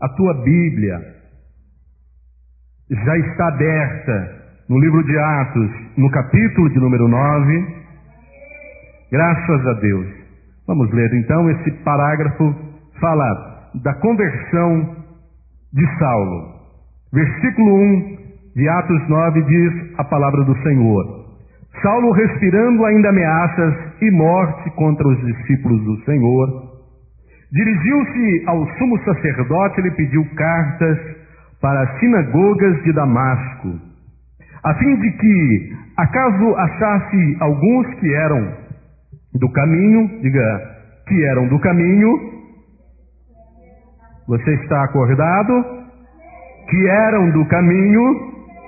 a tua Bíblia já está aberta no livro de Atos, no capítulo de número 9, graças a Deus. Vamos ler então esse parágrafo, fala da conversão de Saulo. Versículo 1 de Atos 9 diz a palavra do Senhor. Saulo, respirando ainda ameaças e morte contra os discípulos do Senhor, dirigiu-se ao sumo sacerdote e lhe pediu cartas para as sinagogas de Damasco, a fim de que, acaso achasse alguns que eram do caminho, diga, que eram do caminho, você está acordado? Que eram do caminho,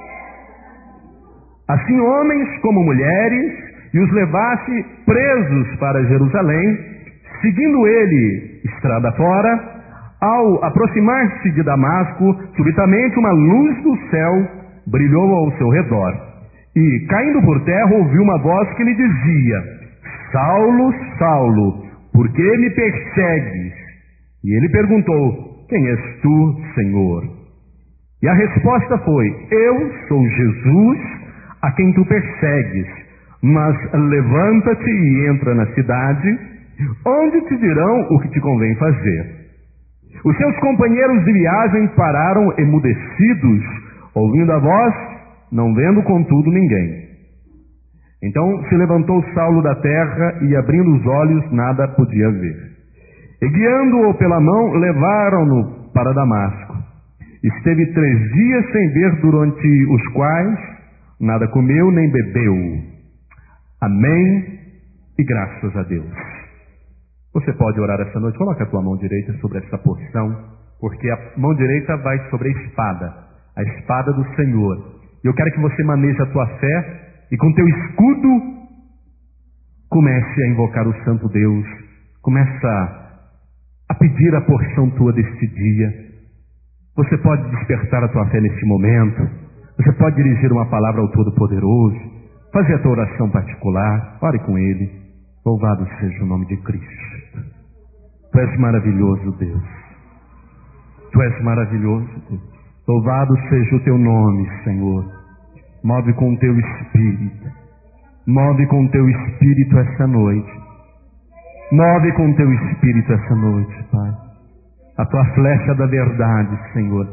assim homens como mulheres, e os levasse presos para Jerusalém, seguindo ele estrada fora. Ao aproximar-se de Damasco, subitamente uma luz do céu brilhou ao seu redor, e caindo por terra ouviu uma voz que lhe dizia: Saulo, Saulo, por que me persegues? E ele perguntou: quem és tu, Senhor? E a resposta foi: eu sou Jesus, a quem tu persegues, mas levanta-te e entra na cidade, onde te dirão o que te convém fazer. Os seus companheiros de viagem pararam emudecidos, ouvindo a voz, não vendo contudo ninguém. Então se levantou Saulo da terra e, abrindo os olhos, nada podia ver. E guiando-o pela mão, levaram-no para Damasco. Esteve 3 dias sem ver, durante os quais nada comeu nem bebeu. Amém e graças a Deus. Você pode orar essa noite? Coloque a tua mão direita sobre essa porção, porque a mão direita vai sobre a espada do Senhor. E eu quero que você maneje a tua fé e com teu escudo comece a invocar o Santo Deus. Começa a pedir a porção tua deste dia. Você pode despertar a tua fé neste momento. Você pode dirigir uma palavra ao Todo-Poderoso. Fazer a tua oração particular. Ore com Ele. Louvado seja o nome de Cristo. Tu és maravilhoso, Deus. Tu és maravilhoso, Deus. Louvado seja o teu nome, Senhor. Move com o teu Espírito. Move com o teu Espírito essa noite. Move com o teu Espírito essa noite, Pai. A tua flecha da verdade, Senhor.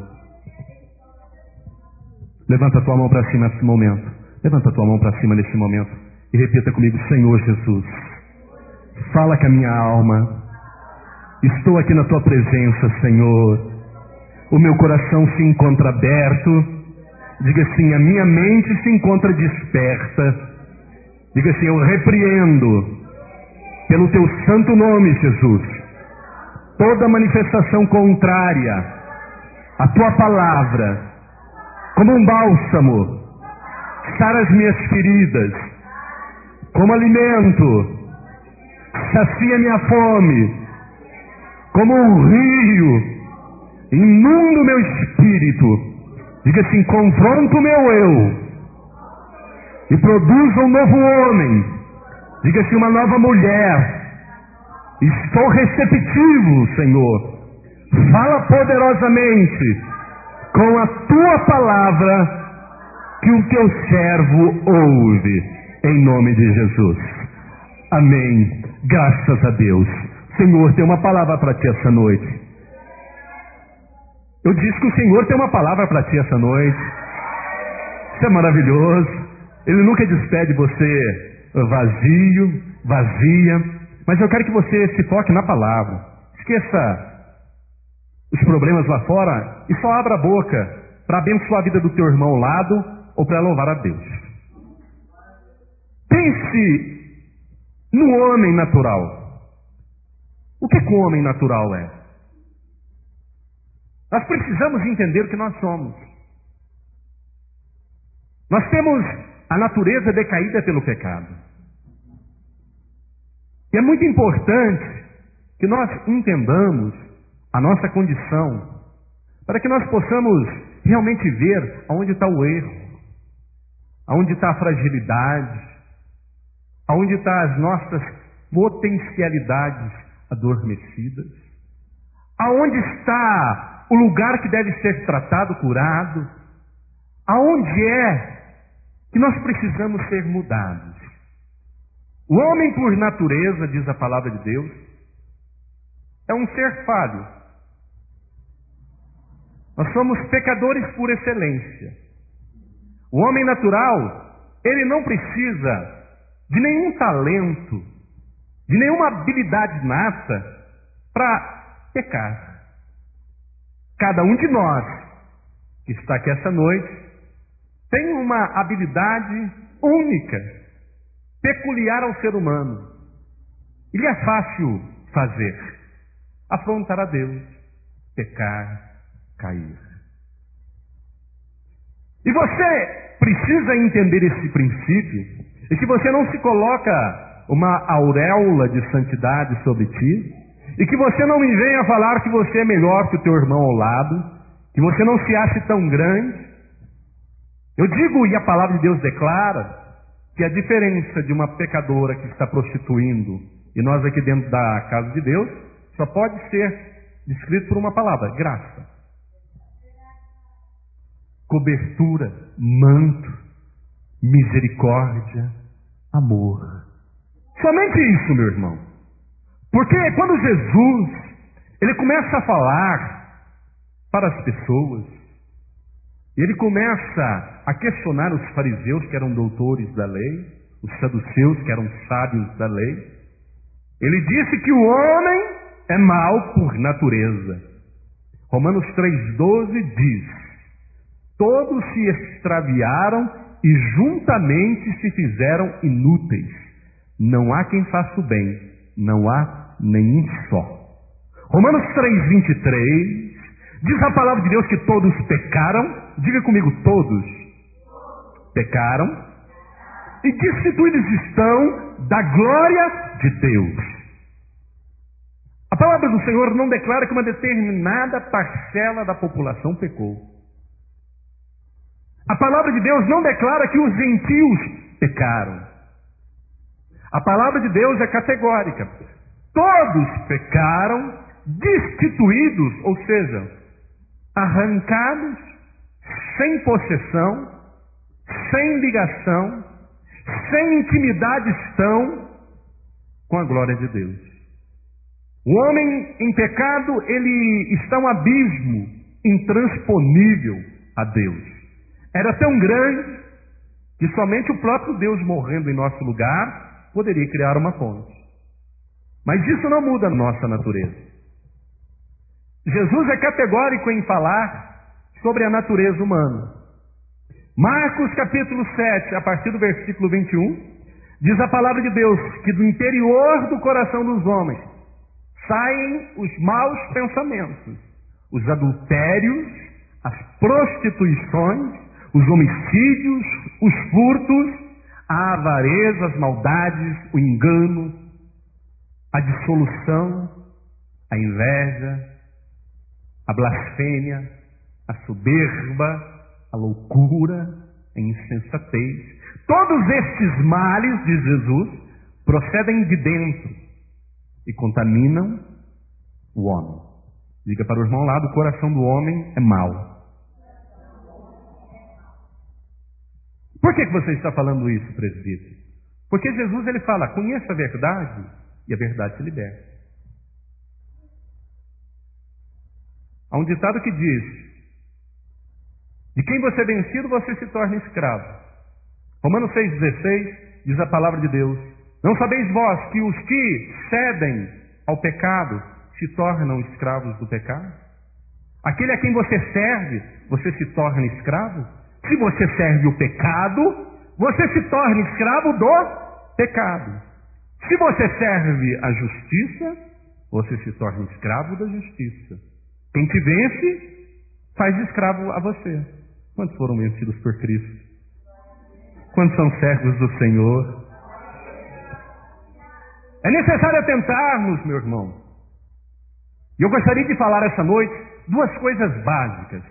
Levanta a tua mão para cima nesse momento. Levanta a tua mão para cima nesse momento. E repita comigo: Senhor Jesus, fala com a minha alma. Estou aqui na tua presença, Senhor. O meu coração se encontra aberto. Diga assim: a minha mente se encontra desperta. Diga assim: eu repreendo, pelo teu santo nome, Jesus, toda manifestação contrária à tua palavra. Como um bálsamo, sara as minhas feridas. Como alimento, sacia minha fome. Como um rio, inunda o meu espírito. Diga assim: confronta o meu eu e produza um novo homem. Diga assim: uma nova mulher. Estou receptivo, Senhor. Fala poderosamente com a tua palavra, que o teu servo ouve, em nome de Jesus. Amém. Graças a Deus. Senhor, tem uma palavra para ti essa noite. Eu disse que o Senhor tem uma palavra para ti essa noite. Isso é maravilhoso. Ele nunca despede você vazio, vazia. Mas eu quero que você se foque na palavra. Esqueça os problemas lá fora e só abra a boca para abençoar a vida do teu irmão ao lado ou para louvar a Deus. Pense no homem natural. O que o homem natural é? Nós precisamos entender o que nós somos. Nós temos a natureza decaída pelo pecado. E é muito importante que nós entendamos a nossa condição, para que nós possamos realmente ver aonde está o erro, aonde está a fragilidade, aonde estão as nossas potencialidades adormecidas, aonde está o lugar que deve ser tratado, curado? Aonde é que nós precisamos ser mudados? O homem, por natureza, diz a palavra de Deus, é um ser falho. Nós somos pecadores por excelência. O homem natural, ele não precisa de nenhum talento, de nenhuma habilidade nata para pecar. Cada um de nós que está aqui essa noite tem uma habilidade única, peculiar ao ser humano. E lhe é fácil fazer: afrontar a Deus, pecar, cair. E você precisa entender esse princípio, e que você não se coloca uma auréola de santidade sobre ti, e que você não me venha falar que você é melhor que o teu irmão ao lado, que você não se ache tão grande. Eu digo, e a palavra de Deus declara, que a diferença de uma pecadora que está prostituindo e nós aqui dentro da casa de Deus só pode ser descrito por uma palavra: graça. Cobertura, manto, misericórdia, amor. Somente isso, meu irmão. Porque quando Jesus, ele começa a falar para as pessoas, ele começa a questionar os fariseus, que eram doutores da lei, os saduceus, que eram sábios da lei. Ele disse que o homem é mau por natureza. Romanos 3,12 diz: todos se extraviaram e juntamente se fizeram inúteis. Não há quem faça o bem, não há nenhum só. Romanos 3,23 diz a palavra de Deus que todos pecaram. Diga comigo: todos pecaram e destituídos estão da glória de Deus. A palavra do Senhor não declara que uma determinada parcela da população pecou. A palavra de Deus não declara que os gentios pecaram. A palavra de Deus é categórica: todos pecaram, destituídos, ou seja, arrancados, sem possessão, sem ligação, sem intimidade estão com a glória de Deus. O homem em pecado, ele está um abismo intransponível a Deus. Era tão grande que somente o próprio Deus, morrendo em nosso lugar, poderia criar uma ponte. Mas isso não muda a nossa natureza. Jesus é categórico em falar sobre a natureza humana. Marcos capítulo 7, a partir do versículo 21, diz a palavra de Deus que do interior do coração dos homens saem os maus pensamentos, os adultérios, as prostituições, os homicídios, os furtos, a avareza, as maldades, o engano, a dissolução, a inveja, a blasfêmia, a soberba, a loucura, a insensatez. Todos estes males, diz Jesus, procedem de dentro e contaminam o homem. Diga para o irmão lá: o coração do homem é mau. Por que você está falando isso, presbítero? Porque Jesus, ele fala: conheça a verdade e a verdade te liberta. Há um ditado que diz: de quem você é vencido, você se torna escravo. Romanos 6,16 diz a palavra de Deus: não sabeis vós que os que cedem ao pecado se tornam escravos do pecado? Aquele a quem você serve, você se torna escravo? Se você serve o pecado, você se torna escravo do pecado. Se você serve a justiça, você se torna escravo da justiça. Quem te vence, faz escravo a você. Quantos foram vencidos por Cristo? Quantos são servos do Senhor? É necessário atentarmos, meu irmão. E eu gostaria de falar essa noite duas coisas básicas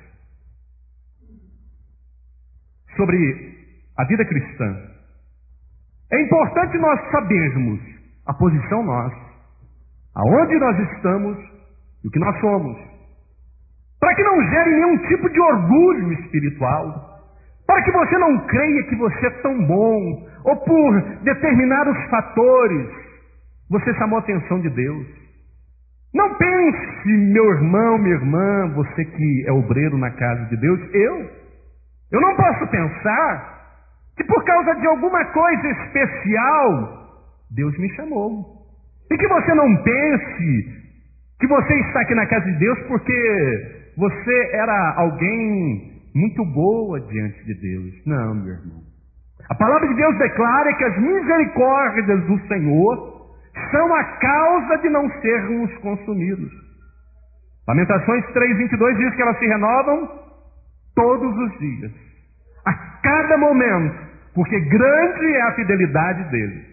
sobre a vida cristã. É importante nós sabermos a posição nossa, aonde nós estamos e o que nós somos. para que não gere nenhum tipo de orgulho espiritual, para que você não creia que você é tão bom, ou por determinados fatores você chamou a atenção de Deus. Não pense, meu irmão, minha irmã, você que é obreiro na casa de Deus, eu não posso pensar que por causa de alguma coisa especial Deus me chamou. E que você não pense que você está aqui na casa de Deus porque você era alguém muito boa diante de Deus. Não, meu irmão. A palavra de Deus declara que as misericórdias do Senhor são a causa de não sermos consumidos. Lamentações 3:22 diz que elas se renovam todos os dias, a cada momento, porque grande é a fidelidade dele.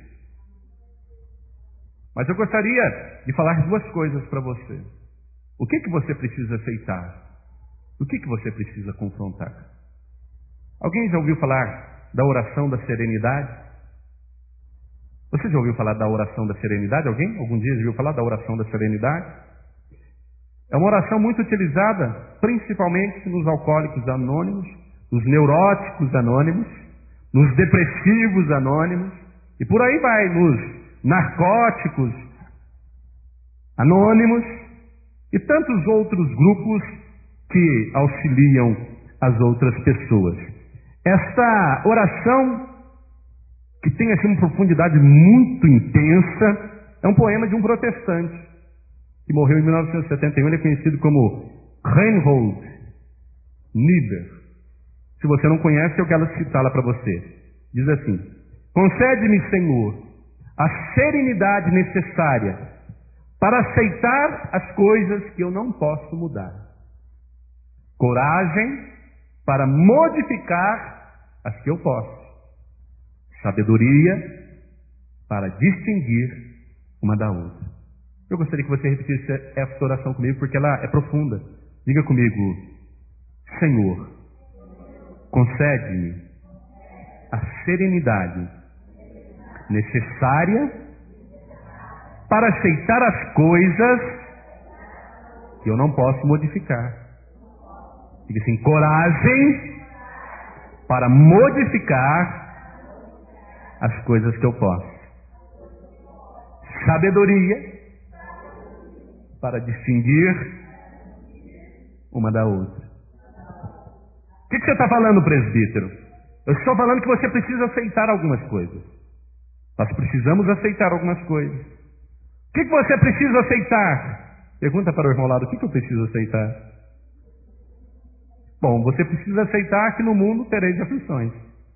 Mas eu gostaria de falar duas coisas para você. O que você precisa aceitar? O que você precisa confrontar? Alguém já ouviu falar da oração da serenidade? Você já ouviu falar da oração da serenidade? Alguém? Algum dia já ouviu falar da oração da serenidade? É uma oração muito utilizada, principalmente nos alcoólicos anônimos, nos neuróticos anônimos, nos depressivos anônimos, e por aí vai, nos narcóticos anônimos e tantos outros grupos que auxiliam as outras pessoas. Esta oração, que tem assim uma profundidade muito intensa, é um poema de um protestante que morreu em 1971. Ele é conhecido como Reinhold Niebuhr. Se você não conhece, eu quero citá-la para você. Diz assim: concede-me, Senhor, a serenidade necessária para aceitar as coisas que eu não posso mudar, coragem para modificar as que eu posso, sabedoria para distinguir uma da outra. Eu gostaria que você repetisse essa oração comigo, porque ela é profunda. Diga comigo: Senhor, concede-me a serenidade necessária para aceitar as coisas que eu não posso modificar. Diga assim: coragem para modificar as coisas que eu posso, sabedoria para distinguir uma da outra. O que você está falando, presbítero? Eu estou falando que você precisa aceitar algumas coisas. Nós precisamos aceitar algumas coisas. O que você precisa aceitar? Pergunta para o irmão lá: o que eu preciso aceitar? Bom, você precisa aceitar que no mundo tereis aflições.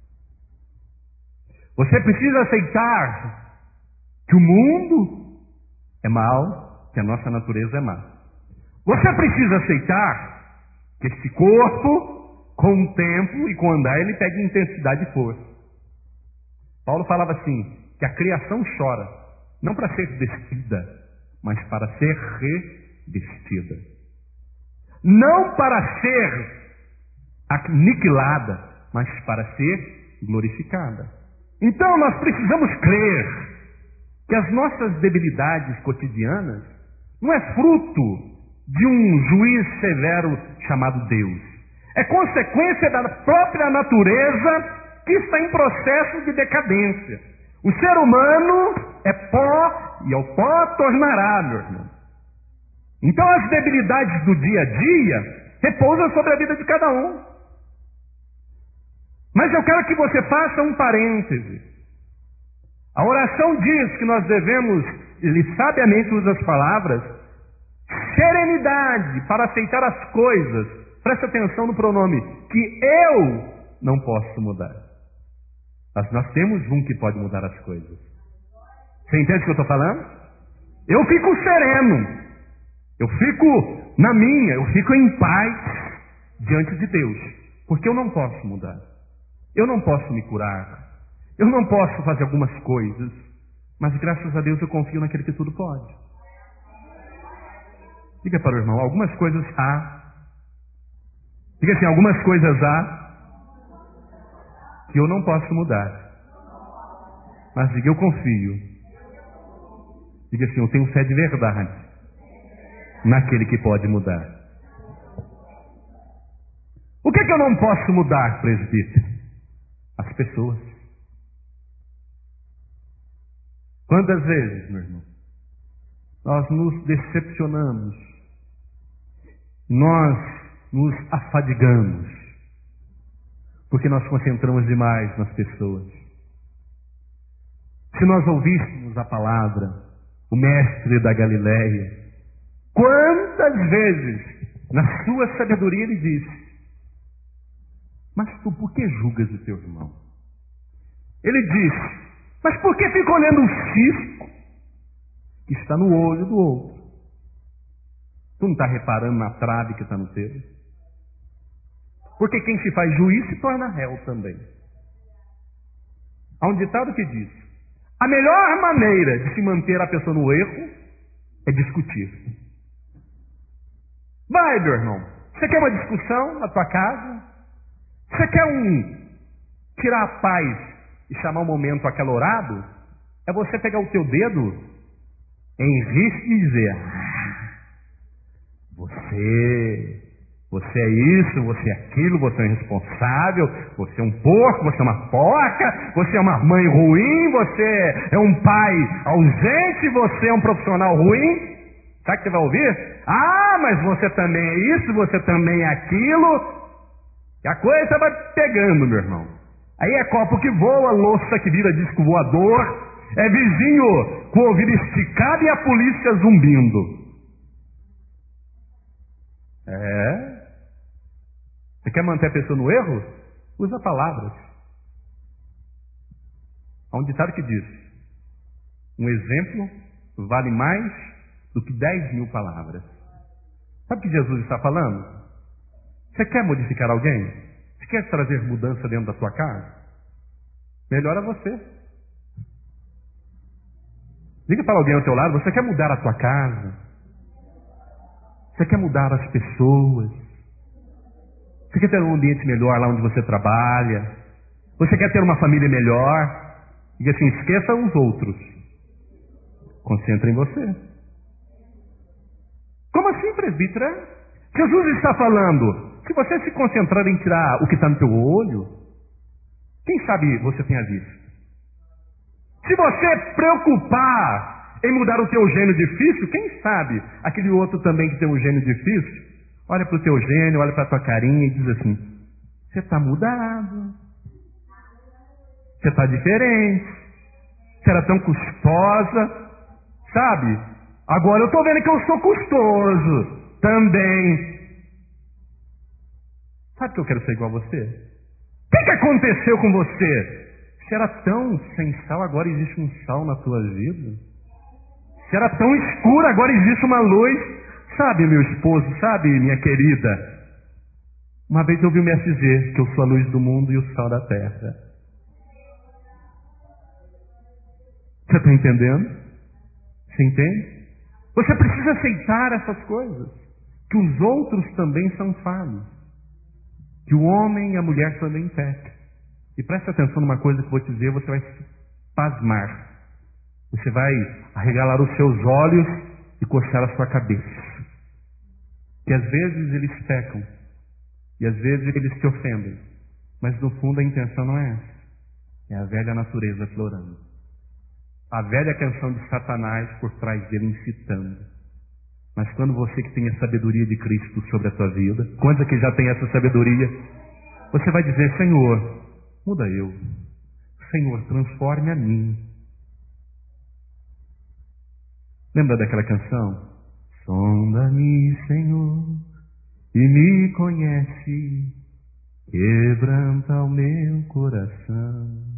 Você precisa aceitar que o mundo é mau, que a nossa natureza é má. Você precisa aceitar que esse corpo, com o tempo e com o andar, ele pega intensidade e força. Paulo falava assim, que a criação chora, não para ser vestida, mas para ser revestida. Não para ser aniquilada, mas para ser glorificada. Então nós precisamos crer que as nossas debilidades cotidianas não é fruto de um juiz severo chamado Deus. É consequência da própria natureza que está em processo de decadência. O ser humano é pó e ao pó tornará, meu irmão. Então as debilidades do dia a dia repousam sobre a vida de cada um. Mas eu quero que você faça um parêntese. A oração diz que nós devemos, ele sabiamente usa as palavras, serenidade para aceitar as coisas. Presta atenção no pronome, que eu não posso mudar. Mas nós temos um que pode mudar as coisas. Você entende o que eu estou falando? Eu fico sereno, eu fico na minha, eu fico em paz diante de Deus, porque eu não posso mudar, eu não posso me curar, eu não posso fazer algumas coisas, mas graças a Deus eu confio naquele que tudo pode. Diga para o irmão: algumas coisas há. Diga assim: algumas coisas há que eu não posso mudar, mas diga: eu confio. Diga assim: eu tenho fé de verdade naquele que pode mudar. que eu não posso mudar, presbítero? As pessoas. Quantas vezes, meu irmão, nós nos decepcionamos, nós nos afadigamos, porque nós concentramos demais nas pessoas. Se nós ouvíssemos a palavra, o mestre da Galileia, quantas vezes, na sua sabedoria, ele disse: mas tu por que julgas o teu irmão? Ele disse: mas por que fica olhando o cisco que está no olho do outro? Tu não está reparando na trave que está no teu? Porque quem se faz juiz se torna réu também. Há um ditado que diz: a melhor maneira de se manter a pessoa no erro é discutir. Vai, meu irmão, você quer uma discussão na tua casa? Você quer tirar a paz e chamar um momento acalorado? É você pegar o teu dedo em risco e dizer: você é isso, você é aquilo, você é irresponsável, você é um porco, você é uma porca, você é uma mãe ruim, você é um pai ausente, você é um profissional ruim. Sabe o que você vai ouvir? Ah, mas você também é isso, você também é aquilo. E a coisa vai pegando, meu irmão. Aí é copo que voa, louça que vira disco voador, é vizinho com o ouvido esticado e a polícia zumbindo. Você quer manter a pessoa no erro? Usa palavras. Há um ditado que diz: um exemplo vale mais do que 10.000 palavras. Sabe o que Jesus está falando? Você quer modificar alguém? Você quer trazer mudança dentro da tua casa? Melhora você. Diga para alguém ao teu lado: você quer mudar a tua casa? Você quer mudar as pessoas? Você quer ter um ambiente melhor lá onde você trabalha? Você quer ter uma família melhor? Diga assim: esqueça os outros. Concentre em você. Como assim, presbítero? Jesus está falando: se você se concentrar em tirar o que está no teu olho, quem sabe você tenha visto. Se você preocupar em mudar o teu gênio difícil, quem sabe aquele outro também que tem um gênio difícil, olha para o teu gênio, olha para a tua carinha e diz assim: você está mudado, você está diferente, você era tão custosa, sabe? Agora eu estou vendo que eu sou custoso também. Sabe que eu quero ser igual a você? O que aconteceu com você? Você era tão sem sal, agora existe um sal na tua vida. Você era tão escuro, agora existe uma luz. Sabe, meu esposo, sabe, minha querida? Uma vez eu ouvi o mestre dizer que eu sou a luz do mundo e o sal da terra. Você está entendendo? Você entende? Você precisa aceitar essas coisas. Que os outros também são falhos. Que o homem e a mulher também pecam. E preste atenção numa coisa que eu vou te dizer, você vai se pasmar. Você vai arregalar os seus olhos e coçar a sua cabeça. Que às vezes eles pecam. E às vezes eles te ofendem. Mas no fundo a intenção não é essa. É a velha natureza florando. A velha canção de Satanás por trás dele incitando. Mas quando você que tem a sabedoria de Cristo sobre a tua vida, quantos aqui já tem essa sabedoria? Você vai dizer: Senhor, muda eu. Senhor, transforme a mim. Lembra daquela canção? Sonda-me, Senhor, e me conhece, quebranta o meu coração.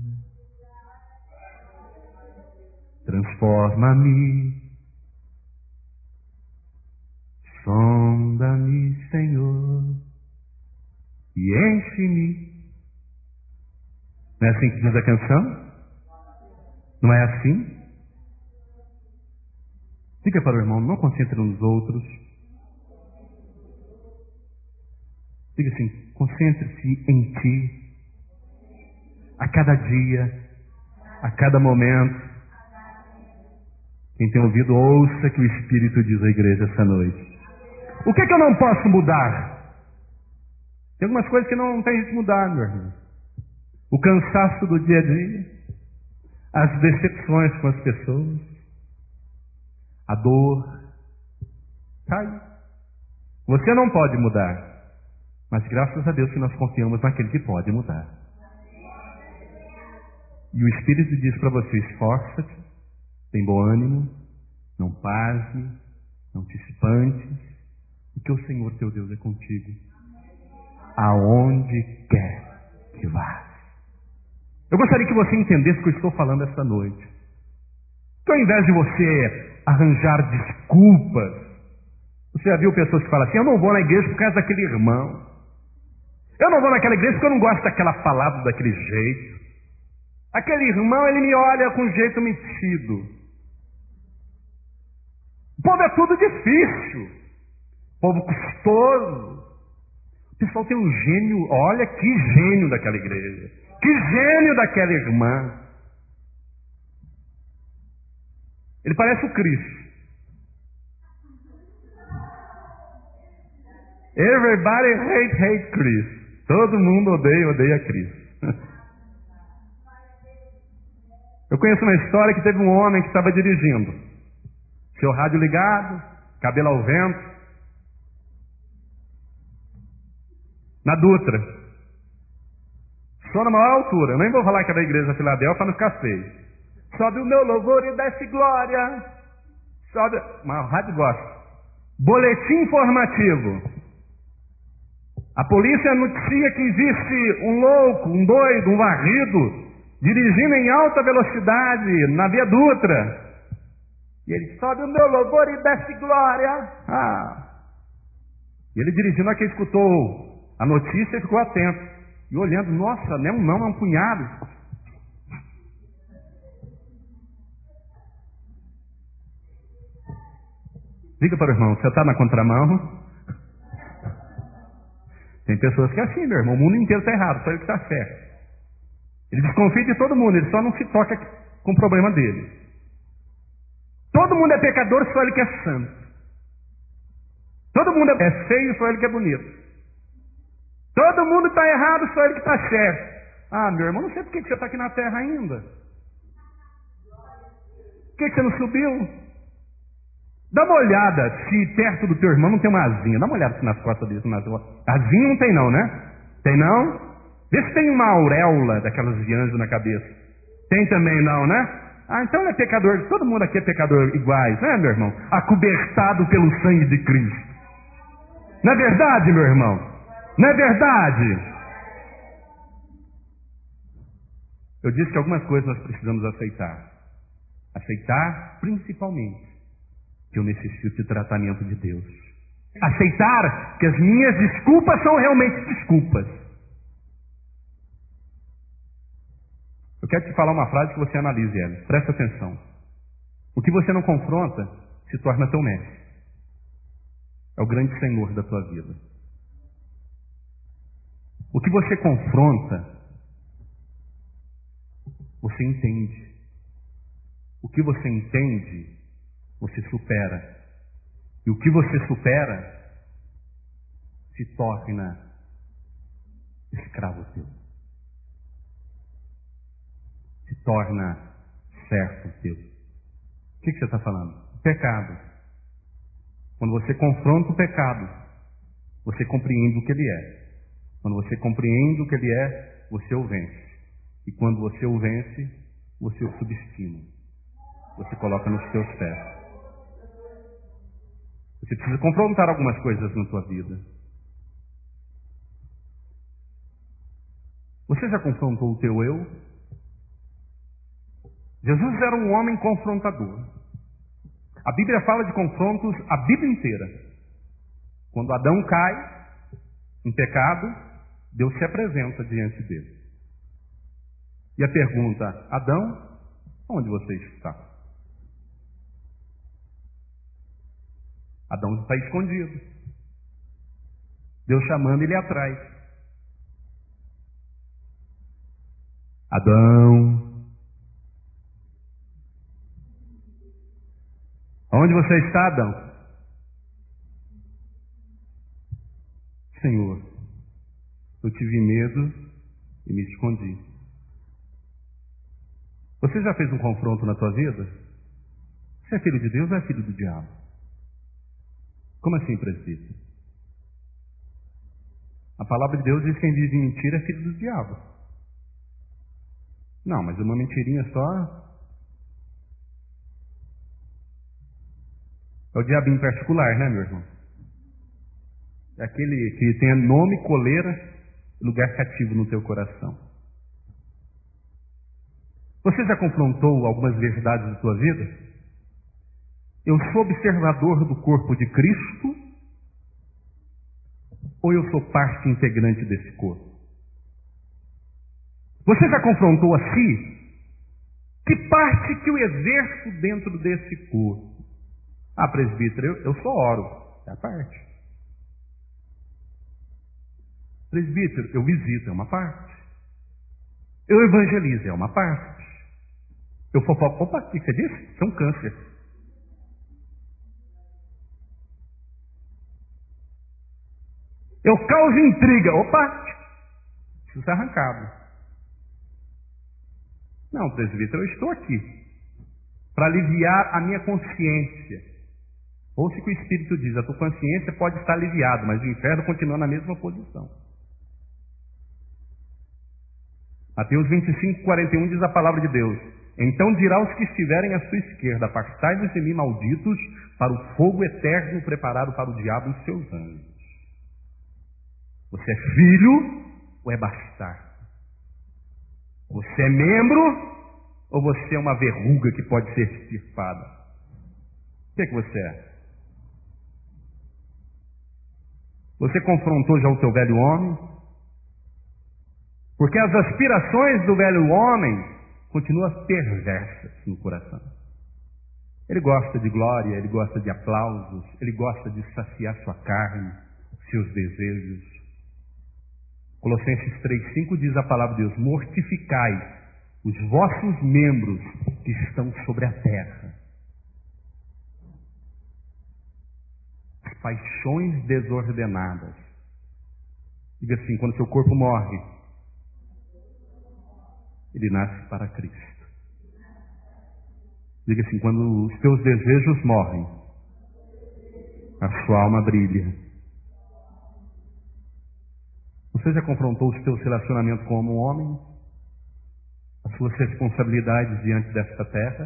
Transforma-me, sonda-me, Senhor, e enche-me. Não é assim que diz a canção? Não é assim? Diga para o irmão: não concentre nos outros. Diga assim: concentre-se em ti. A cada dia, a cada momento. Quem tem ouvido, ouça que o Espírito diz à igreja essa noite. O que eu não posso mudar? Tem algumas coisas que não tem que mudar, meu irmão. O cansaço do dia a dia, as decepções com as pessoas, a dor, tá aí. Você não pode mudar, mas graças a Deus que nós confiamos naquele que pode mudar. E o Espírito diz para você: esforça-te, tem bom ânimo, não pasme, não te espantes, porque o Senhor teu Deus é contigo, aonde quer que vá. Eu gostaria que você entendesse o que eu estou falando esta noite. Que ao invés de você arranjar desculpas, você já viu pessoas que falam assim: eu não vou na igreja por causa daquele irmão. Eu não vou naquela igreja porque eu não gosto daquela palavra, daquele jeito. Aquele irmão, ele me olha com jeito metido. O povo é tudo difícil. Povo custoso. O pessoal tem um gênio, olha que gênio daquela igreja. Que gênio daquela irmã. Ele parece o Cristo. Everybody hate Cristo. Todo mundo odeia Cristo. Eu conheço uma história que teve um homem que estava dirigindo. Seu rádio ligado, cabelo ao vento, na Dutra. Só na maior altura. Eu nem vou falar que é da igreja Filadélfia para não ficar feio. Sobe o meu louvor e desce glória. Sobe. Mas o rádio gosta. Boletim informativo. A polícia noticia que existe um louco, um doido, um varrido, dirigindo em alta velocidade na Via Dutra. E ele sobe o meu louvor e desce glória. E ele dirigindo aqui, escutou a notícia e ficou atento. E olhando, nossa, não é um punhado. Diga para o irmão: você está na contramão? Tem pessoas que é assim, meu irmão, o mundo inteiro está errado, só ele que está certo. Ele desconfia de todo mundo, ele só não se toca com o problema dele. Todo mundo é pecador, só ele que é santo. Todo mundo é feio, só ele que é bonito. Todo mundo está errado, só ele que está certo. Meu irmão, não sei por que você está aqui na terra ainda. Por que você não subiu? Dá uma olhada se perto do teu irmão não tem uma asinha. Dá uma olhada se nas costas dele. Asinha não tem não, né? Tem não? Vê se tem uma auréola daquelas de anjo na cabeça. Tem também não, né? Então é pecador. Todo mundo aqui é pecador iguais, né, meu irmão? Acobertado pelo sangue de Cristo. Não é verdade, meu irmão? Não é verdade? Eu disse que algumas coisas nós precisamos aceitar. Aceitar, principalmente, que eu necessito de tratamento de Deus. Aceitar que as minhas desculpas são realmente desculpas. Eu quero te falar uma frase que você analise ela. Presta atenção. O que você não confronta se torna teu mestre. É o grande Senhor da tua vida. O que você confronta, você entende. O que você entende, você supera. E o que você supera se torna escravo teu. Se torna certo teu. O que você está falando? O pecado. Quando você confronta o pecado, você compreende o que ele é. Quando você compreende o que ele é, você o vence. E quando você o vence, você o subestima. Você coloca nos seus pés. Você precisa confrontar algumas coisas na tua vida. Você já confrontou o teu eu? Jesus era um homem confrontador. A Bíblia fala de confrontos a Bíblia inteira. Quando Adão cai em pecado, Deus se apresenta diante dele. E a pergunta: Adão, onde você está? Adão está escondido. Deus chamando ele atrás. Adão, onde você está, Adão? Senhor, eu tive medo e me escondi. Você já fez um confronto na tua vida? Você é filho de Deus ou é filho do diabo? Como assim, presbítero? A palavra de Deus diz que quem vive em mentira é filho do diabo. Não, mas uma mentirinha só é o diabinho particular, né, meu irmão? É aquele que tem nome, coleira, lugar cativo no teu coração. Você já confrontou algumas verdades da tua vida? Eu sou observador do corpo de Cristo ou eu sou parte integrante desse corpo? Você já confrontou a si? Que parte que eu exerço dentro desse corpo? Ah, presbítero, eu só oro. É a parte. Presbítero, eu visito. É uma parte. Eu evangelizo. É uma parte. Eu fofoco. Opa, o que você disse? Isso é um câncer. Eu causo intriga. Opa, isso está arrancado. Não, presbítero, eu estou aqui para aliviar a minha consciência. Ouça o que o Espírito diz: a tua consciência pode estar aliviada, mas o inferno continua na mesma posição. Mateus 25:41 diz a palavra de Deus: então dirá aos que estiverem à sua esquerda: afastai-vos de mim, malditos, para o fogo eterno preparado para o diabo e seus anjos. Você é filho ou é bastardo? Você é membro ou você é uma verruga que pode ser extirpada? O que você é? Você confrontou já o teu velho homem? Porque as aspirações do velho homem continuam perversas no coração. Ele gosta de glória, ele gosta de aplausos, ele gosta de saciar sua carne, seus desejos. Colossenses 3:5 diz a palavra de Deus: mortificai os vossos membros que estão sobre a terra. As paixões desordenadas. Diga assim: quando seu corpo morre, ele nasce para Cristo. Diga assim: quando os teus desejos morrem, a sua alma brilha. Você já confrontou os teus relacionamentos como homem? As suas responsabilidades diante desta terra?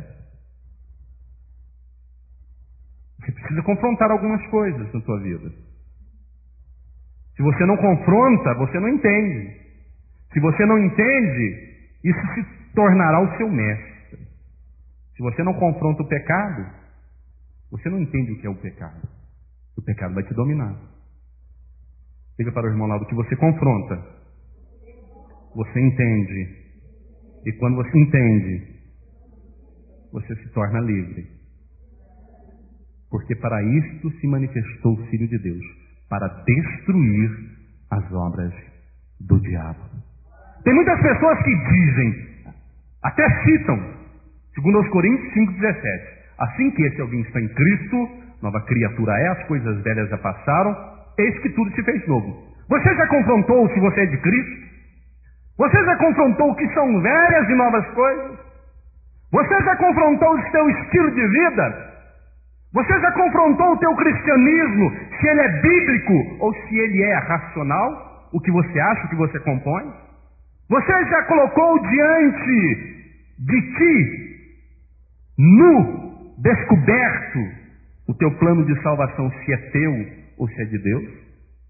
Você precisa confrontar algumas coisas na tua vida. Se você não confronta, você não entende. Se você não entende, isso se tornará o seu mestre. Se você não confronta o pecado, você não entende o que é o pecado. O pecado vai te dominar. Diga para o irmão lá: do que você confronta, você entende. E quando você entende, você se torna livre. Porque para isto se manifestou o Filho de Deus, para destruir as obras do diabo. Tem muitas pessoas que dizem, até citam, 2 Coríntios 5,17: assim que esse alguém está em Cristo, nova criatura é, as coisas velhas já passaram, eis que tudo se fez novo. Você já confrontou se você é de Cristo? Você já confrontou o que são velhas e novas coisas? Você já confrontou o seu estilo de vida? Você já confrontou o teu cristianismo, se ele é bíblico ou se ele é racional? O que você acha, o que você compõe? Você já colocou diante de ti, nu, descoberto, o teu plano de salvação, se é teu ou se é de Deus?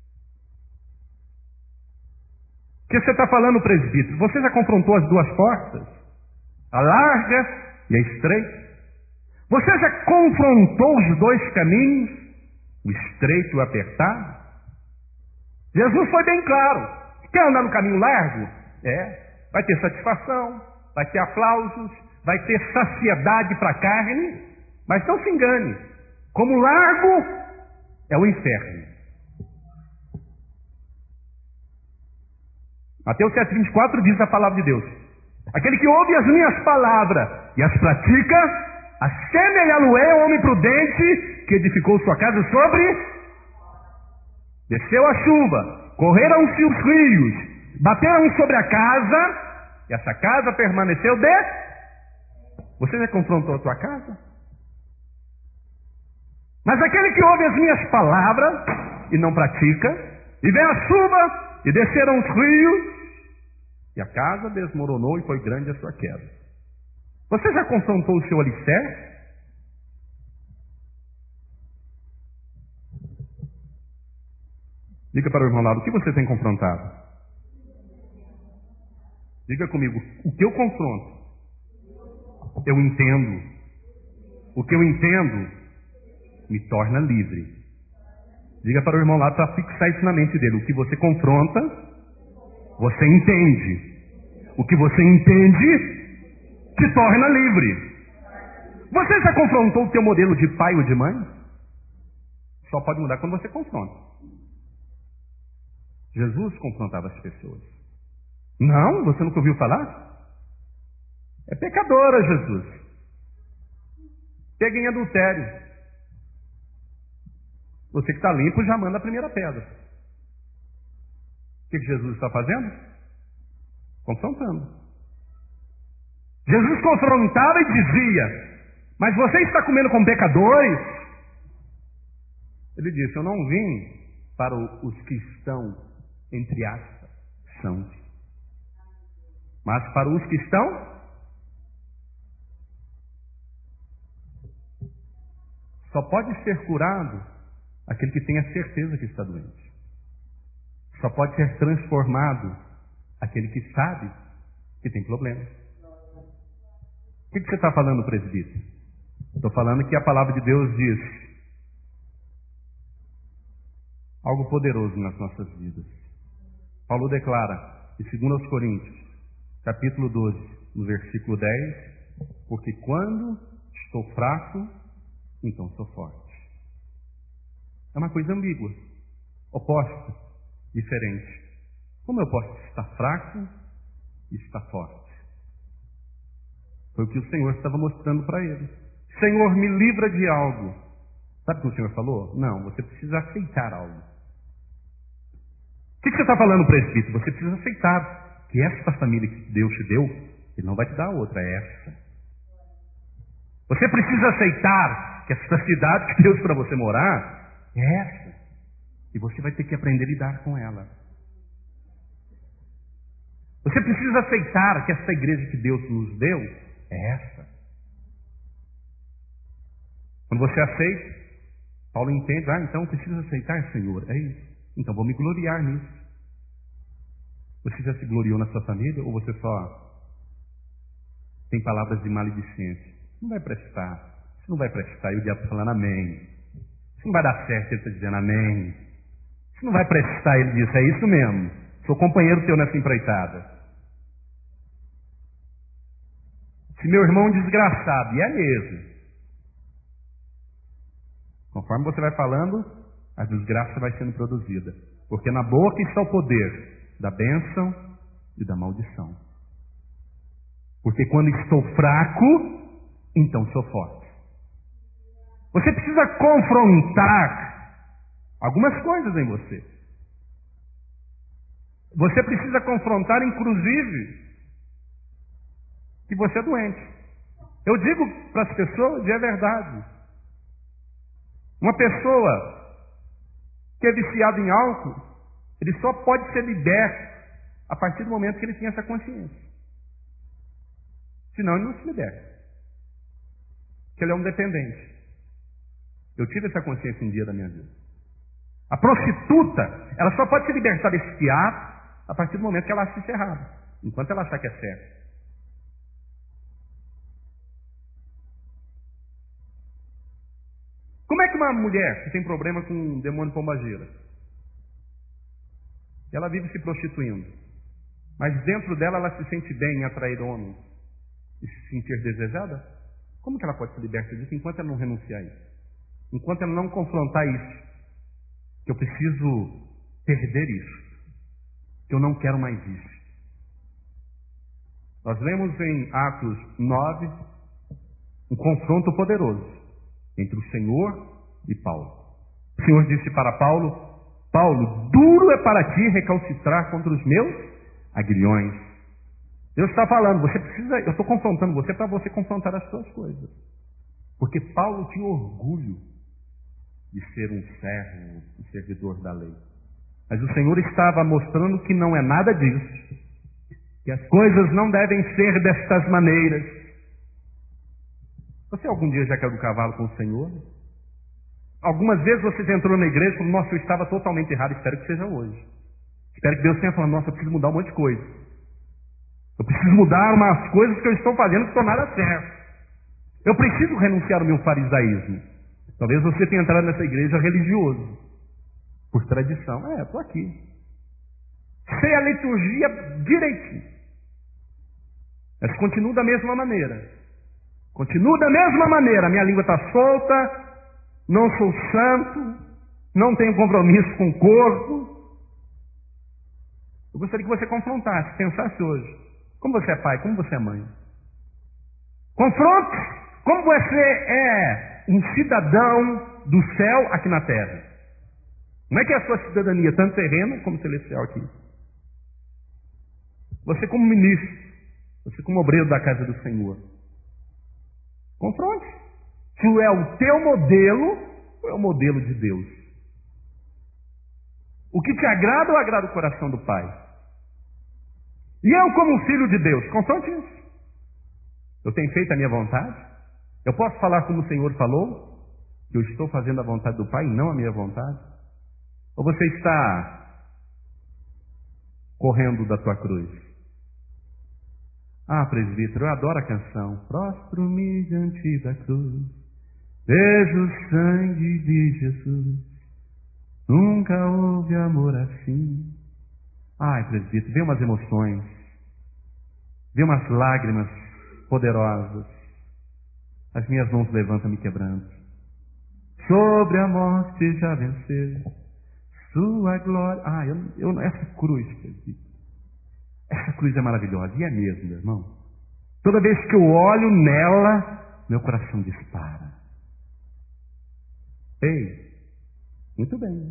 O que você está falando, presbítero? Você já confrontou as duas portas? A larga e a estreita? Você já confrontou os dois caminhos? O estreito e o apertado? Jesus foi bem claro. Quer andar no caminho largo? Vai ter satisfação, vai ter aplausos, vai ter saciedade para a carne, mas não se engane. Como largo é o inferno. Mateus 7,24 diz a palavra de Deus: aquele que ouve as minhas palavras e as pratica, assemelhá-lo-é ao homem prudente que edificou sua casa sobre... Desceu a chuva, correram-se os rios, bateram sobre a casa, e essa casa permaneceu de... Você já confrontou a tua casa? Mas aquele que ouve as minhas palavras e não pratica, e vem a chuva, e desceram os rios, e a casa desmoronou e foi grande a sua queda. Você já confrontou o seu alicerce? Diga para o irmão lado, o que você tem confrontado? Diga comigo, o que eu confronto? Eu entendo. O que eu entendo me torna livre. Diga para o irmão lado para fixar isso na mente dele. O que você confronta, você entende. O que você entende te torna livre. Você já confrontou o teu modelo de pai ou de mãe? Só pode mudar quando você confronta. Jesus confrontava as pessoas. Não, você nunca ouviu falar? É pecadora, Jesus. Pega em adultério. Você que está limpo já manda a primeira pedra. O que Jesus está fazendo? Confrontando. Jesus confrontava e dizia, mas você está comendo com pecadores? Ele disse, eu não vim para os que estão, entre aspas, sãos, mas para os que estão... Só pode ser curado aquele que tem a certeza que está doente. Só pode ser transformado aquele que sabe que tem problema. O que você está falando, presbítero? Estou falando que a palavra de Deus diz algo poderoso nas nossas vidas. Paulo declara em 2 Coríntios, capítulo 12, no versículo 10, porque quando estou fraco, então sou forte. É uma coisa ambígua, oposta, diferente. Como eu posso estar fraco e estar forte? Foi o que o Senhor estava mostrando para ele. Senhor, me livra de algo. Sabe o que o Senhor falou? Não, você precisa aceitar algo. O que você está falando, presbítero? Você precisa aceitar que esta família que Deus te deu, Ele não vai te dar outra, é essa. Você precisa aceitar que essa cidade que Deus para você morar é essa. E você vai ter que aprender a lidar com ela. Você precisa aceitar que essa igreja que Deus nos deu é essa. Quando você aceita, Paulo entende, então eu preciso aceitar, Senhor, é isso. Então vou me gloriar nisso. Você já se gloriou na sua família ou você só tem palavras de maledicência? Não vai prestar. Isso não vai prestar. E o diabo falando amém. Isso não vai dar certo, ele está dizendo amém. Isso não vai prestar, ele diz, é isso mesmo. Sou companheiro teu nessa empreitada. Se meu irmão é um desgraçado, e é mesmo. Conforme você vai falando, a desgraça vai sendo produzida. Porque na boca está o poder da bênção e da maldição. Porque quando estou fraco, então sou forte. Você precisa confrontar algumas coisas em você. Você precisa confrontar, inclusive, que você é doente. Eu digo para as pessoas, e é verdade. Uma pessoa que é viciada em álcool, ele só pode ser liberto a partir do momento que ele tem essa consciência. Senão ele não se liberta. Porque ele é um dependente. Eu tive essa consciência um dia da minha vida. A prostituta, ela só pode se libertar desse ato a partir do momento que ela acha isso errado. Enquanto ela achar que é certo. Como é que uma mulher que tem problema com um demônio pombagira, ela vive se prostituindo, mas dentro dela ela se sente bem em atrair homens e se sentir desejada? Como que ela pode se libertar disso enquanto ela não renunciar a isso? Enquanto ela não confrontar isso, que eu preciso perder isso, que eu não quero mais isso. Nós lemos em Atos 9 um confronto poderoso entre o Senhor e Paulo. O Senhor disse para Paulo, Paulo, duro é para ti recalcitrar contra os meus aguilhões. Deus está falando, eu estou confrontando você para você confrontar as suas coisas. Porque Paulo tinha orgulho de ser um servo, um servidor da lei. Mas o Senhor estava mostrando que não é nada disso. Que as coisas não devem ser destas maneiras. Você algum dia já caiu do cavalo com o Senhor? Algumas vezes você entrou na igreja e falou, nossa, eu estava totalmente errado, espero que seja hoje. Espero que Deus tenha falado, nossa, eu preciso mudar um monte de coisa. Eu preciso mudar umas coisas que eu estou fazendo que estão nada certo. Eu preciso renunciar ao meu farisaísmo. Talvez você tenha entrado nessa igreja religioso. Por tradição. Estou aqui. Sei a liturgia direitinho. Mas continuo da mesma maneira. Continuo da mesma maneira. Minha língua está solta. Não sou santo. Não tenho compromisso com o corpo. Eu gostaria que você confrontasse, pensasse hoje. Como você é pai? Como você é mãe? Confronte! Como você é um cidadão do céu aqui na terra? Como é que é a sua cidadania, tanto terrena como celestial aqui? Você como ministro, você como obreiro da casa do Senhor. Confronte. Se é o teu modelo, ou é o modelo de Deus? O que te agrada ou agrada o coração do Pai? E eu como filho de Deus, confronte isso. Eu tenho feito a minha vontade? Eu posso falar como o Senhor falou? Que eu estou fazendo a vontade do Pai e não a minha vontade? Ou você está correndo da tua cruz? Ah, presbítero, eu adoro a canção. Prostro-me diante da cruz, vejo o sangue de Jesus, nunca houve amor assim. Ai, presbítero, vem umas emoções, vem umas lágrimas poderosas. As minhas mãos levantam me quebrando. Sobre a morte já venceu, sua glória. Essa cruz, presbítero, essa cruz é maravilhosa. E é mesmo, meu irmão. Toda vez que eu olho nela, meu coração dispara. Ei, muito bem.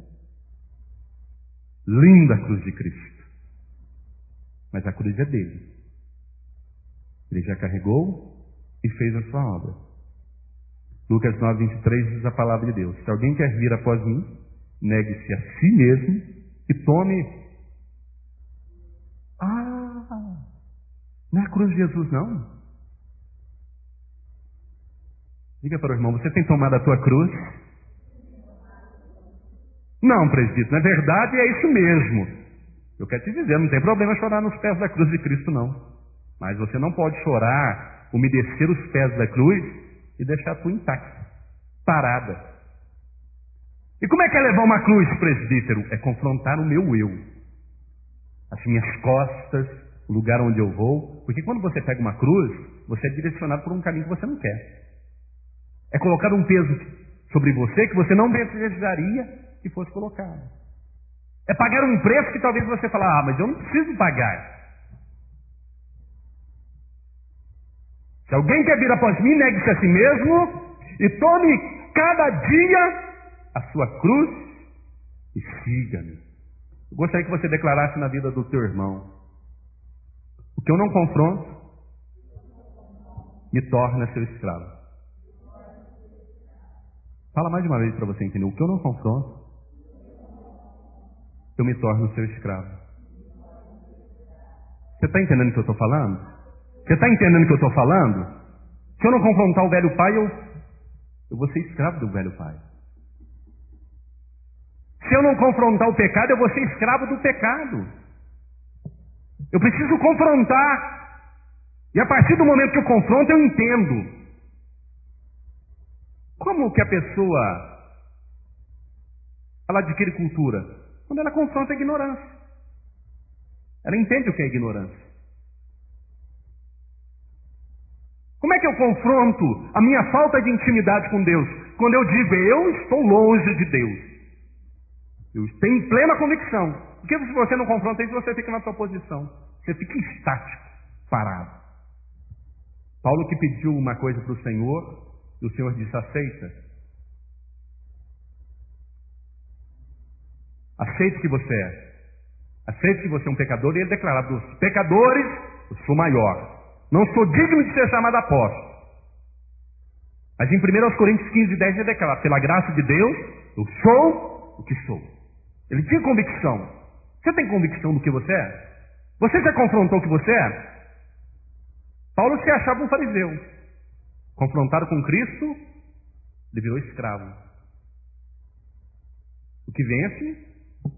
Linda a cruz de Cristo. Mas a cruz é dele. Ele já carregou e fez a sua obra. Lucas 9:23 diz a palavra de Deus. Se alguém quer vir após mim, negue-se a si mesmo e tome. Não é a cruz de Jesus, não. Diga para o irmão, você tem tomado a tua cruz? Não, presbítero, na verdade é isso mesmo. Eu quero te dizer, não tem problema chorar nos pés da cruz de Cristo, não. Mas você não pode chorar, umedecer os pés da cruz e deixar a tua intacta, parada. E como é que é levar uma cruz, presbítero? É confrontar o meu eu, as minhas costas, o lugar onde eu vou. Porque quando você pega uma cruz, você é direcionado por um caminho que você não quer. É colocar um peso sobre você que você não desejaria que fosse colocado. É pagar um preço que talvez você fale, mas eu não preciso pagar. Se alguém quer vir após mim, negue-se a si mesmo e tome cada dia a sua cruz e siga-me. Eu gostaria que você declarasse na vida do teu irmão: o que eu não confronto me torna seu escravo. Fala mais de uma vez para você entender. O que eu não confronto, eu me torno seu escravo. Você está entendendo o que eu estou falando? Você está entendendo o que eu estou falando? Se eu não confrontar o velho pai, eu vou ser escravo do velho pai. Se eu não confrontar o pecado, eu vou ser escravo do pecado. Eu preciso confrontar. E a partir do momento que eu confronto, eu entendo. Como que a pessoa ela adquire cultura? Quando ela confronta a ignorância. Ela entende o que é ignorância. Como é que eu confronto a minha falta de intimidade com Deus? Quando eu digo, eu estou longe de Deus. Eu tenho plena convicção. Porque se você não confronta isso, você fica na sua posição. Você fica estático, parado. Paulo que pediu uma coisa para o Senhor, e o Senhor disse, aceita. Aceite que você é. Aceite que você é um pecador, e ele declara: dos pecadores, eu sou maior. Não sou digno de ser chamado apóstolo. Mas em 1 Coríntios 15:10 ele declara: pela graça de Deus, eu sou o que sou. Ele tinha convicção. Você tem convicção do que você é? Você já confrontou o que você é? Paulo se achava um fariseu. Confrontado com Cristo, ele virou escravo. O que vence,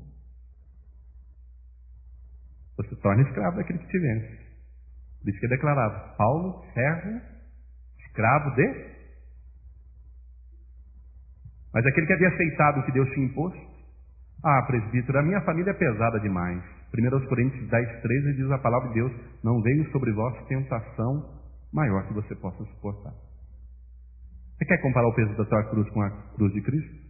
você torna escravo daquele que te vence. Por isso que é declarado: Paulo, servo, escravo de. Mas aquele que havia aceitado o que Deus tinha imposto: ah, presbítero, a minha família é pesada demais. 1 Coríntios 10:13 diz a palavra de Deus: não veio sobre vós tentação maior que você possa suportar. Você quer comparar o peso da tua cruz com a cruz de Cristo?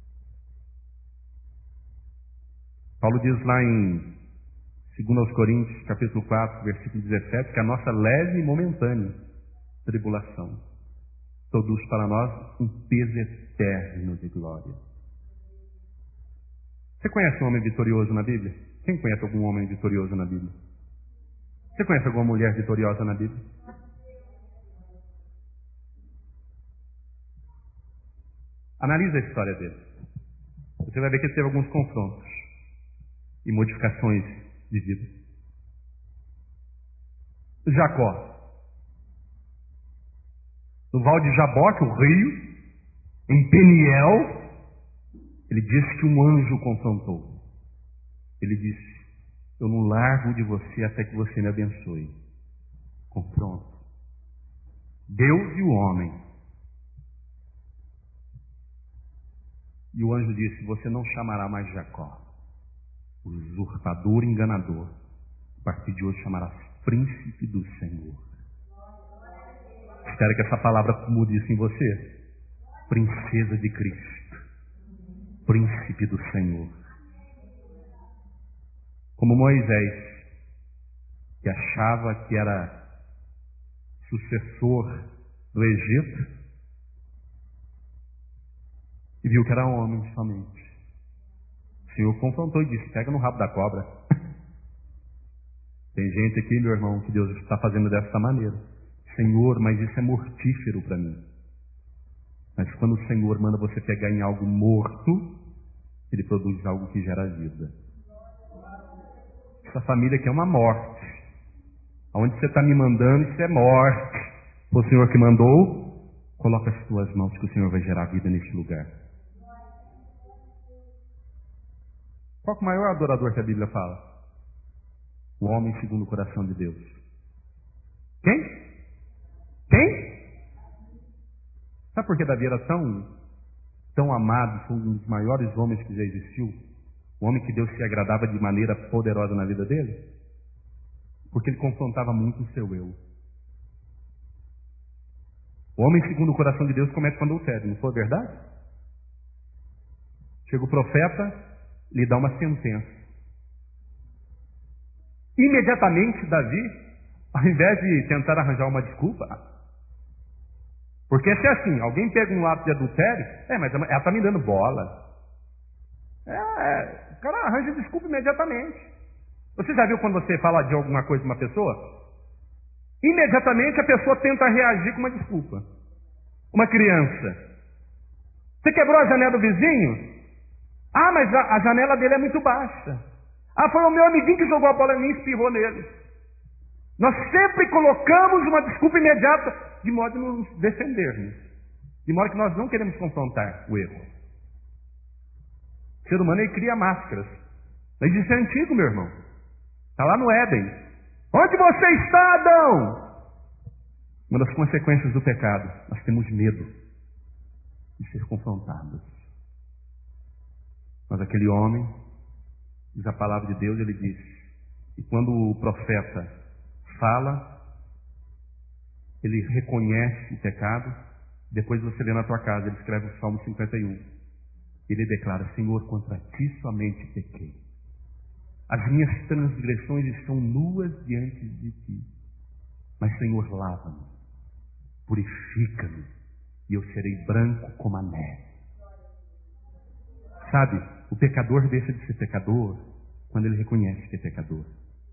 Paulo diz lá em 2 Coríntios, capítulo 4, versículo 17, que a nossa leve e momentânea tribulação produz para nós um peso eterno de glória. Você conhece um homem vitorioso na Bíblia? Quem conhece algum homem vitorioso na Bíblia? Você conhece alguma mulher vitoriosa na Bíblia? Analisa a história dele. Você vai ver que ele teve alguns confrontos e modificações de vida. Jacó. No Val de Jaboque, o rio, em Peniel, ele disse que um anjo o confrontou. Ele disse: eu não largo de você até que você me abençoe. Confronto. Deus e o homem. E o anjo disse: você não chamará mais Jacó, usurpador, enganador. A partir de hoje chamarás príncipe do Senhor. Espero que essa palavra mude isso em você. Princesa de Cristo, príncipe do Senhor. Como Moisés, que achava que era sucessor do Egito, e viu que era homem somente. O Senhor confrontou e disse: pega no rabo da cobra. Tem gente aqui, meu irmão, que Deus está fazendo dessa maneira. Senhor, mas isso é mortífero para mim. Mas quando o Senhor manda você pegar em algo morto, Ele produz algo que gera vida. Essa família aqui é uma morte. Aonde você está me mandando, isso é morte. Foi o Senhor que mandou, coloca as tuas mãos que o Senhor vai gerar vida neste lugar. Qual é o maior adorador que a Bíblia fala? O homem segundo o coração de Deus. Quem? Quem? Sabe por que Davi era tão amado? Foi um dos maiores homens que já existiu. O homem que Deus se agradava de maneira poderosa na vida dele. Porque ele confrontava muito o seu eu. O homem segundo o coração de Deus comete adultério, não foi verdade? Chega o profeta, lhe dá uma sentença. Imediatamente Davi, ao invés de tentar arranjar uma desculpa, porque se é assim, alguém pega um ato de adultério, mas ela está me dando bola. O cara arranja desculpa imediatamente. Você já viu quando você fala de alguma coisa de uma pessoa? Imediatamente a pessoa tenta reagir com uma desculpa. Uma criança. Você quebrou a janela do vizinho? Ah, mas a janela dele é muito baixa. Ah, foi o meu amiguinho que jogou a bola em mim e espirrou nele. Nós sempre colocamos uma desculpa imediata de modo a nos defendermos. De modo que nós não queremos confrontar o erro. O ser humano, ele cria máscaras. Mas isso é antigo, meu irmão. Está lá no Éden. Onde você está, Adão? Uma das consequências do pecado, nós temos medo de ser confrontados. Mas aquele homem, diz a palavra de Deus, ele diz, e quando o profeta fala, ele reconhece o pecado. Depois você lê na tua casa, ele escreve o Salmo 51. Ele declara: Senhor, contra ti somente pequei. As minhas transgressões estão nuas diante de ti. Mas, Senhor, lava-me, purifica-me, e eu serei branco como a neve. Sabe, O pecador deixa de ser pecador quando ele reconhece que é pecador.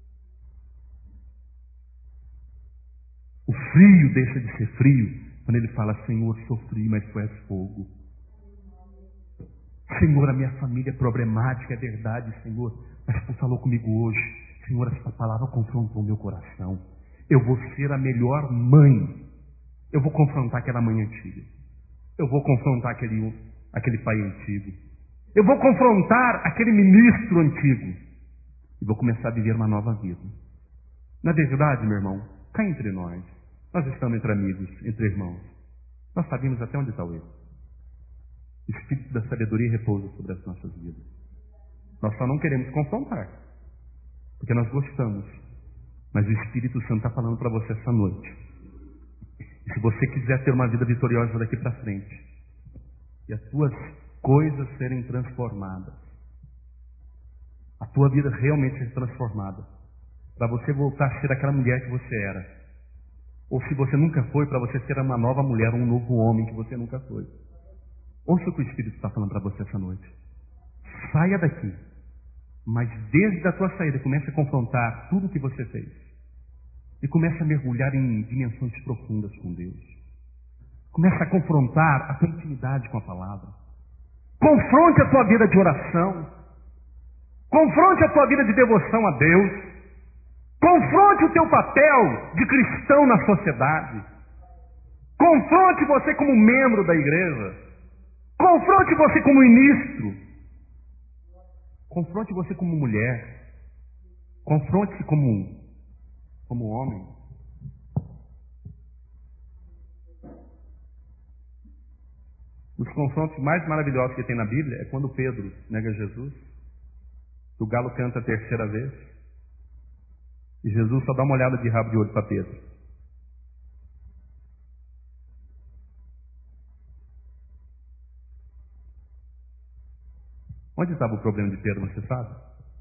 O frio deixa de ser frio quando ele fala: Senhor, sou frio, mas tu és fogo. Senhor, a minha família é problemática, é verdade, Senhor, mas tu falou comigo hoje. Senhor, essa palavra confrontou o meu coração. Eu vou ser a melhor mãe. Eu vou confrontar aquela mãe antiga. Eu vou confrontar aquele pai antigo. Eu vou confrontar aquele ministro antigo. E vou começar a viver uma nova vida. Na verdade, meu irmão, cá entre nós estamos entre amigos, entre irmãos. Nós sabemos até onde está o erro. O Espírito da sabedoria repousa sobre as nossas vidas. Nós só não queremos confrontar, porque nós gostamos. Mas o Espírito Santo está falando para você essa noite. E se você quiser ter uma vida vitoriosa daqui para frente, e as tuas coisas serem transformadas, a tua vida realmente ser transformada, para você voltar a ser aquela mulher que você era, ou se você nunca foi, para você ser uma nova mulher, um novo homem que você nunca foi. Ouça o que o Espírito está falando para você essa noite. Saia daqui, mas desde a tua saída comece a confrontar tudo o que você fez e comece a mergulhar em dimensões profundas com Deus. Comece a confrontar a tua intimidade com a palavra. Confronte a tua vida de oração. Confronte a tua vida de devoção a Deus. Confronte o teu papel de cristão na sociedade. Confronte você como membro da igreja. Confronte você como ministro. Confronte você como mulher. Confronte-se como homem. Os confrontos mais maravilhosos que tem na Bíblia é quando Pedro nega Jesus. O galo canta a terceira vez. E Jesus só dá uma olhada de rabo de olho para Pedro. Onde estava o problema de Pedro, você sabe?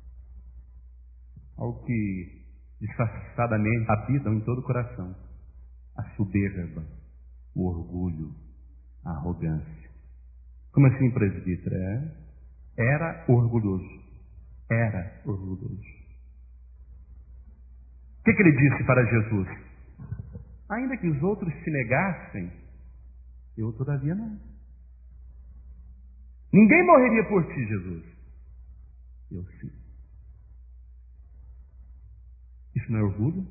Algo que disfarçadamente habitam em todo o coração. A soberba, o orgulho, a arrogância. Como assim, presbítero? Era orgulhoso. Era orgulhoso. O que ele disse para Jesus? Ainda que os outros se negassem, eu todavia não. Ninguém morreria por ti, Jesus. Eu sim. Isso não é orgulho?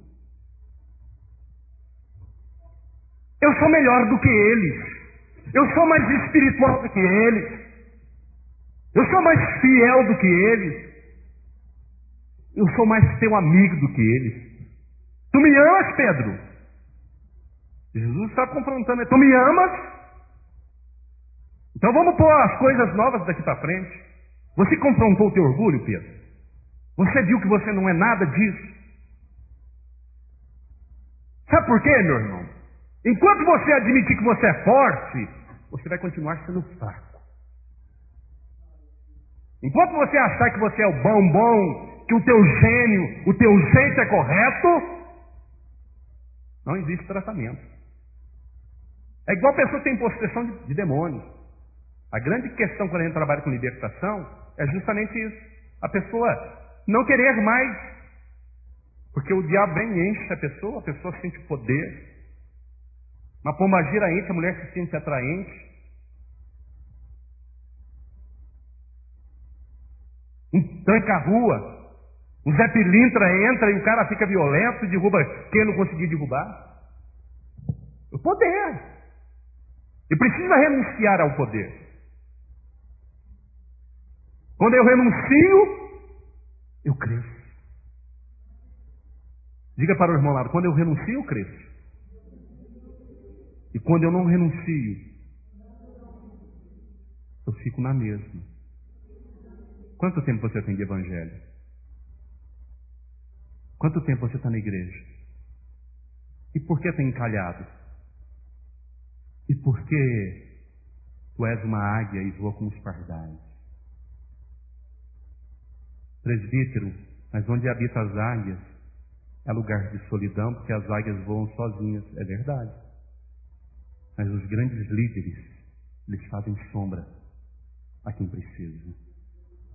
Eu sou melhor do que eles. Eu sou mais espiritual do que eles. Eu sou mais fiel do que eles. Eu sou mais teu amigo do que eles. Tu me amas, Pedro? Jesus está confrontando. Tu me amas? Então vamos pôr as coisas novas daqui para frente. Você confrontou o teu orgulho, Pedro? Você viu que você não é nada disso? Sabe por quê, meu irmão? Enquanto você admitir que você é forte, você vai continuar sendo fraco. Enquanto você achar que você é o bom, que o teu gênio, o teu jeito é correto, não existe tratamento. É igual a pessoa que tem possessão de demônios. A grande questão quando a gente trabalha com libertação é justamente isso. A pessoa não querer mais. Porque o diabo vem e enche a pessoa sente poder. Uma pombagira enche, a mulher se sente atraente. Um tranca-rua. O Zé Pilintra entra e o cara fica violento e derruba quem não conseguir derrubar. O poder. E precisa renunciar ao poder. Quando eu renuncio, eu cresço. Diga para o irmão lá, quando eu renuncio, eu cresço. E quando eu não renuncio, eu fico na mesma. Quanto tempo você tem de evangelho? Quanto tempo você está na igreja? E por que tem encalhado? E por que tu és uma águia e voa com os pardais? Presbítero, mas onde habitam as águias é lugar de solidão, porque as águias voam sozinhas. É verdade. Mas os grandes líderes, eles fazem sombra a quem precisa.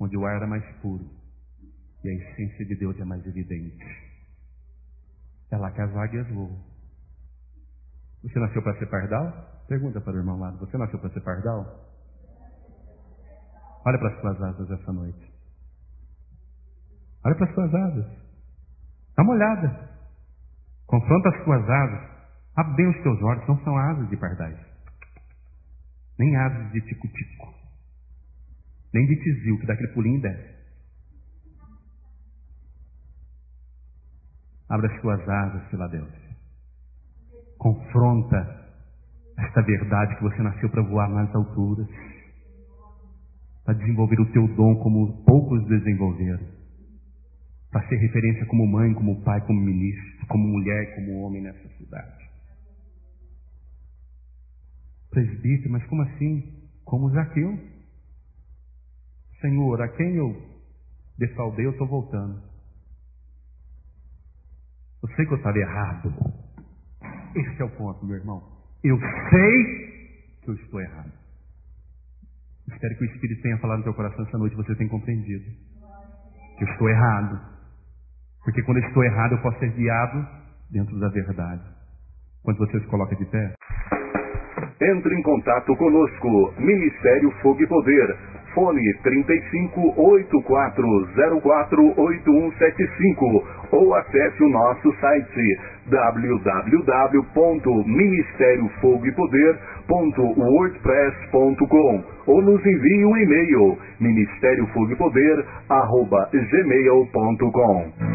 onde o ar era mais puro e a essência de Deus é mais evidente. É lá que as águias voam. Você nasceu para ser pardal? Pergunta para o irmão lá. Você nasceu para ser pardal? Olha para as suas asas essa noite. Olha para as suas asas. Dá uma olhada. Confronta as suas asas. Abre bem os teus olhos. Não são asas de pardais. Nem asas de tico-tico. Nem de tizil, que dá aquele pulinho e desce. Abra as suas asas, Filadélfia. Confronta esta verdade que você nasceu para voar nas alturas. Para desenvolver o teu dom como poucos desenvolveram. Para ser referência como mãe, como pai, como ministro, como mulher, como homem nessa cidade. Presbítero, mas como assim? Como Zaqueu. Senhor, a quem eu defraudei, eu estou voltando. Eu sei que eu estava errado. Esse é o ponto, meu irmão. Eu sei que eu estou errado. Espero que o Espírito tenha falado no teu coração essa noite e você tenha compreendido. Que eu estou errado. Porque quando eu estou errado, eu posso ser guiado dentro da verdade. Quando você se coloca de pé. Entre em contato conosco. Ministério Fogo e Poder. Fone 3584048175 ou acesse o nosso site www.ministériofogoepoder.wordpress.com ou nos envie um e-mail ministériofogoepoder@gmail.com.